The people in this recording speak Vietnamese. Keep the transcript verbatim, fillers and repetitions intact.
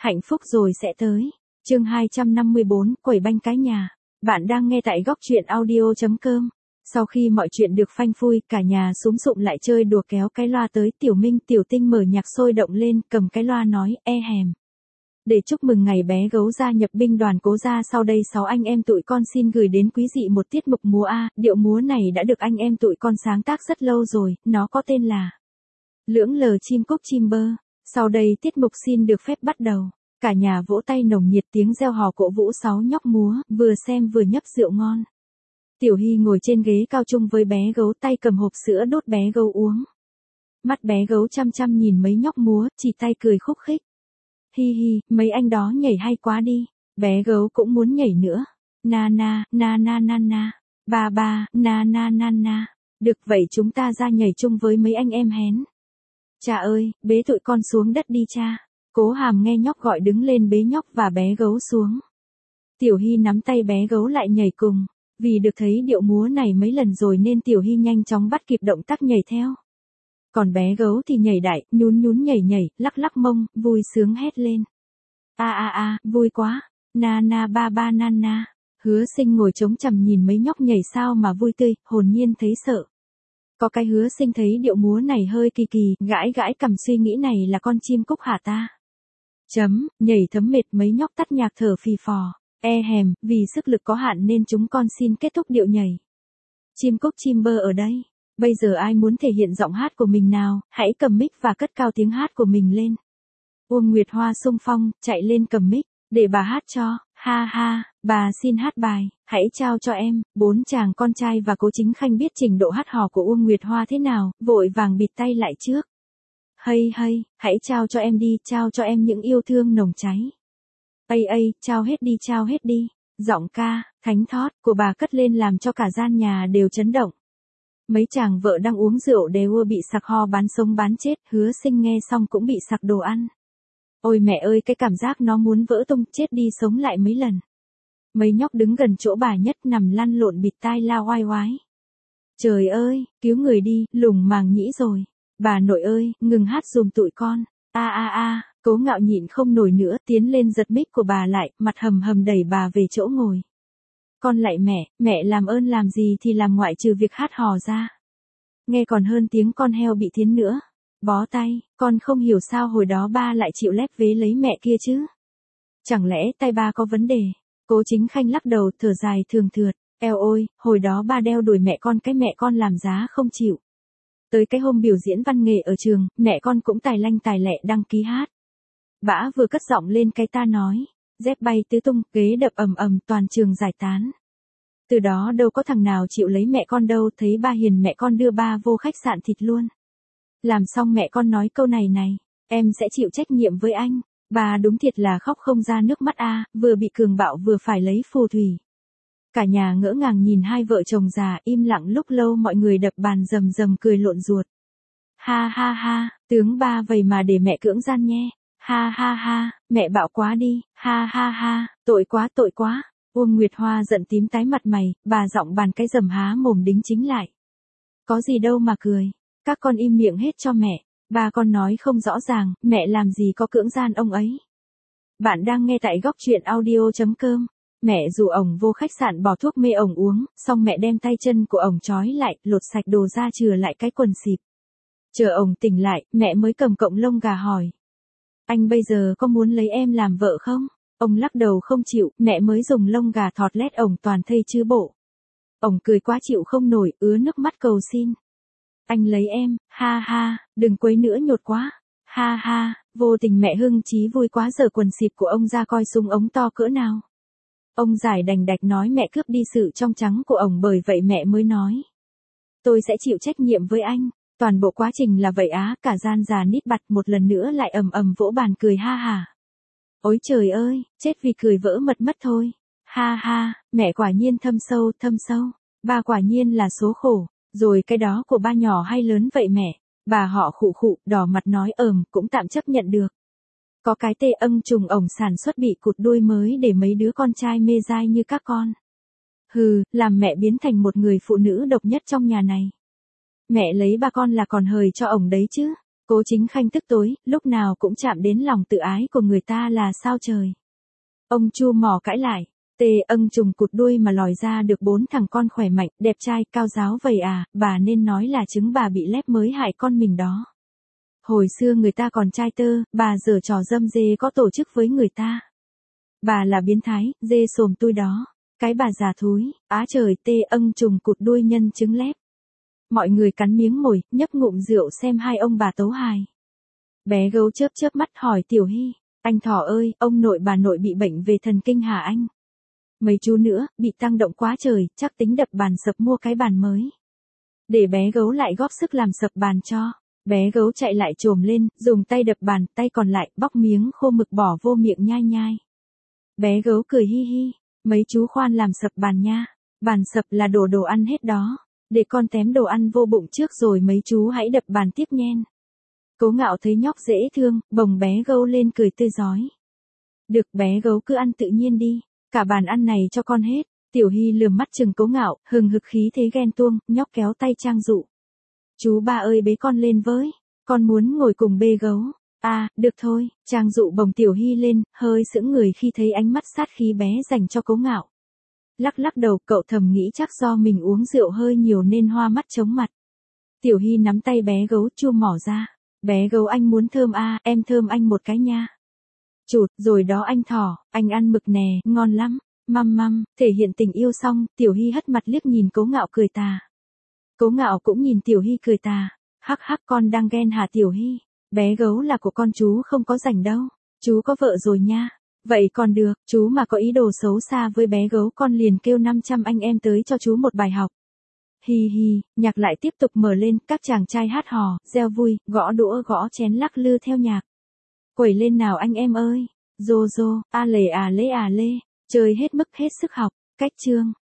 Hạnh phúc rồi sẽ tới. Chương hai trăm năm mươi bốn, quẩy banh cái nhà. Bạn đang nghe tại góc truyện audio chấm com. Sau khi mọi chuyện được phanh phui, cả nhà súm sụm lại chơi đùa kéo cái loa tới. Tiểu Minh, Tiểu Tinh mở nhạc sôi động lên, cầm cái loa nói, e hèm. Để chúc mừng ngày bé gấu gia nhập binh đoàn Cố Gia, sau đây sáu anh em tụi con xin gửi đến quý vị một tiết mục múa A. Điệu múa này đã được anh em tụi con sáng tác rất lâu rồi, nó có tên là Lưỡng lờ chim cúc chim bơ. Sau đây tiết mục xin được phép bắt đầu. Cả nhà vỗ tay nồng nhiệt, tiếng reo hò cổ vũ sáu nhóc múa, vừa xem vừa nhấp rượu ngon. Tiểu Hy ngồi trên ghế cao chung với bé gấu, tay cầm hộp sữa đút bé gấu uống. Mắt bé gấu chăm chăm nhìn mấy nhóc múa, chỉ tay cười khúc khích. Hi hi, mấy anh đó nhảy hay quá đi. Bé gấu cũng muốn nhảy nữa. Na na, na na na na. Ba ba, na na na na. Được vậy chúng ta ra nhảy chung với mấy anh em hén. Cha ơi, bế tụi con xuống đất đi cha. Cố Hàm nghe nhóc gọi đứng lên bế nhóc và bé gấu xuống. Tiểu Hy nắm tay bé gấu lại nhảy cùng. Vì được thấy điệu múa này mấy lần rồi nên Tiểu Hy nhanh chóng bắt kịp động tác nhảy theo. Còn bé gấu thì nhảy đại, nhún nhún nhảy nhảy, lắc lắc mông, vui sướng hét lên. A a a, vui quá. Na na ba ba na na. Hứa Sinh ngồi trống trầm nhìn mấy nhóc nhảy sao mà vui tươi, hồn nhiên thấy sợ. Có cái Hứa Sinh thấy điệu múa này hơi kỳ kỳ, gãi gãi cằm suy nghĩ này là con chim cúc hả ta. Chấm, nhảy thấm mệt mấy nhóc tắt nhạc thở phì phò. E hèm, vì sức lực có hạn nên chúng con xin kết thúc điệu nhảy. Chim cúc chim bơ ở đây. Bây giờ ai muốn thể hiện giọng hát của mình nào, hãy cầm mic và cất cao tiếng hát của mình lên. Uông Nguyệt Hoa xung phong, chạy lên cầm mic, để bà hát cho, ha ha, bà xin hát bài, hãy trao cho em. Bốn chàng con trai và Cố Chính Khanh biết trình độ hát hò của Uông Nguyệt Hoa thế nào, vội vàng bịt tay lại trước. Hay hay, hãy trao cho em đi, trao cho em những yêu thương nồng cháy. Ây ây, trao hết đi, trao hết đi. Giọng ca, thánh thót của bà cất lên làm cho cả gian nhà đều chấn động. Mấy chàng vợ đang uống rượu đều bị sặc ho bán sống bán chết, Hứa Sinh nghe xong cũng bị sặc đồ ăn. Ôi mẹ ơi, cái cảm giác nó muốn vỡ tung, chết đi sống lại mấy lần. Mấy nhóc đứng gần chỗ bà nhất nằm lăn lộn bịt tai la oai oái. Trời ơi, cứu người đi, lủng màng nhĩ rồi. Bà nội ơi, ngừng hát dùm tụi con. A a a, Cố Ngạo nhịn không nổi nữa, tiến lên giật mic của bà lại, mặt hầm hầm đẩy bà về chỗ ngồi. Con lạy mẹ, mẹ làm ơn làm gì thì làm ngoại trừ việc hát hò ra. Nghe còn hơn tiếng con heo bị thiến nữa. Bó tay, con không hiểu sao hồi đó ba lại chịu lép vế lấy mẹ kia chứ. Chẳng lẽ tay ba có vấn đề? Cố Chính Khanh lắc đầu thở dài thường thượt. Eo ôi, hồi đó ba đeo đuổi mẹ con cái mẹ con làm giá không chịu. Tới cái hôm biểu diễn văn nghệ ở trường, mẹ con cũng tài lanh tài lẹ đăng ký hát. Bả vừa cất giọng lên cái ta nói. Dép bay tứ tung, ghế đập ầm ầm, toàn trường giải tán. Từ đó đâu có thằng nào chịu lấy mẹ con đâu, thấy ba hiền mẹ con đưa ba vô khách sạn thịt luôn. Làm xong mẹ con nói câu này này, em sẽ chịu trách nhiệm với anh. Bà đúng thiệt là khóc không ra nước mắt a, vừa bị cường bạo vừa phải lấy phù thủy. Cả nhà ngỡ ngàng nhìn hai vợ chồng già, im lặng lúc lâu, mọi người đập bàn rầm rầm cười lộn ruột. Ha ha ha, tướng ba vậy mà để mẹ cưỡng gian nhé. Ha ha ha, mẹ bạo quá đi, ha ha ha, tội quá tội quá. Uông Nguyệt Hoa giận tím tái mặt mày, bà giọng bàn cái rầm há mồm đính chính lại. Có gì đâu mà cười, các con im miệng hết cho mẹ, ba con nói không rõ ràng, mẹ làm gì có cưỡng gian ông ấy. Bạn đang nghe tại góc truyện audio chấm com. Mẹ rủ ổng vô khách sạn bỏ thuốc mê ổng uống, xong mẹ đem tay chân của ổng trói lại, lột sạch đồ ra chừa lại cái quần xịp. Chờ ổng tỉnh lại, mẹ mới cầm cọng lông gà hỏi. Anh bây giờ có muốn lấy em làm vợ không? Ông lắc đầu không chịu, mẹ mới dùng lông gà thọt lét ổng toàn thây chứ bộ. Ổng cười quá chịu không nổi, ứa nước mắt cầu xin. Anh lấy em, ha ha, đừng quấy nữa nhột quá. Ha ha, vô tình mẹ hưng chí vui quá giở quần xịp của ông ra coi súng ống to cỡ nào. Ông giải đành đạch nói mẹ cướp đi sự trong trắng của ổng, bởi vậy mẹ mới nói. Tôi sẽ chịu trách nhiệm với anh. Toàn bộ quá trình là vậy á, cả gian già nít bặt một lần nữa lại ầm ầm vỗ bàn cười ha hả. Ôi trời ơi, chết vì cười vỡ mật mất thôi. Ha ha, mẹ quả nhiên thâm sâu, thâm sâu. Ba quả nhiên là số khổ. Rồi cái đó của ba nhỏ hay lớn vậy mẹ? Bà họ khụ khụ, đỏ mặt nói ờm, cũng tạm chấp nhận được. Có cái tê âng trùng ổng sản xuất bị cụt đuôi mới để mấy đứa con trai mê dai như các con. Hừ, làm mẹ biến thành một người phụ nữ độc nhất trong nhà này. Mẹ lấy ba con là còn hời cho ổng đấy chứ. Cố Chính Khanh tức tối, lúc nào cũng chạm đến lòng tự ái của người ta là sao trời. Ông Chu mỏ cãi lại, tê âng trùng cụt đuôi mà lòi ra được bốn thằng con khỏe mạnh, đẹp trai, cao giáo vậy à, bà nên nói là trứng bà bị lép mới hại con mình đó. Hồi xưa người ta còn trai tơ, bà giở trò dâm dê có tổ chức với người ta. Bà là biến thái, dê sồm tui đó. Cái bà già thúi, á trời tê âng trùng cụt đuôi nhân trứng lép. Mọi người cắn miếng mồi, nhấp ngụm rượu xem hai ông bà tấu hài. Bé gấu chớp chớp mắt hỏi Tiểu Hy, anh Thỏ ơi, ông nội bà nội bị bệnh về thần kinh hả anh? Mấy chú nữa, bị tăng động quá trời, chắc tính đập bàn sập mua cái bàn mới. Để bé gấu lại góp sức làm sập bàn cho. Bé gấu chạy lại trồm lên, dùng tay đập bàn, tay còn lại bóc miếng khô mực bỏ vô miệng nhai nhai. Bé gấu cười hi hi, mấy chú khoan làm sập bàn nha. Bàn sập là đổ đồ ăn hết đó. Để con tém đồ ăn vô bụng trước rồi mấy chú hãy đập bàn tiếp nhen. Cố Ngạo thấy nhóc dễ thương, bồng bé gấu lên cười tươi rói. Được, bé gấu cứ ăn tự nhiên đi, cả bàn ăn này cho con hết. Tiểu Hy lườm mắt chừng Cố Ngạo, hừng hực khí thế ghen tuông, nhóc kéo tay Trang dụ. Chú ba ơi bế con lên với, con muốn ngồi cùng bê gấu. À, được thôi, Trang dụ bồng Tiểu Hy lên, hơi sững người khi thấy ánh mắt sát khí bé dành cho Cố Ngạo. Lắc lắc đầu, cậu thầm nghĩ chắc do mình uống rượu hơi nhiều nên hoa mắt chóng mặt. Tiểu Hy nắm tay bé gấu chua mỏ ra. Bé gấu anh muốn thơm à, em thơm anh một cái nha. Chụt, rồi đó anh Thỏ, anh ăn mực nè, ngon lắm. Măm măm, thể hiện tình yêu xong, Tiểu Hy hất mặt liếc nhìn Cố Ngạo cười tà. Cố Ngạo cũng nhìn Tiểu Hy cười tà. Hắc hắc, con đang ghen hả Tiểu Hy? Bé gấu là của con chú không có rảnh đâu. Chú có vợ rồi nha. Vậy còn được, chú mà có ý đồ xấu xa với bé gấu con liền kêu năm trăm anh em tới cho chú một bài học. Hi hi, nhạc lại tiếp tục mở lên, các chàng trai hát hò, reo vui, gõ đũa gõ chén lắc lư theo nhạc. Quẩy lên nào anh em ơi, rô rô, a lề à lê à lê, chơi hết mức hết sức học, cách chương.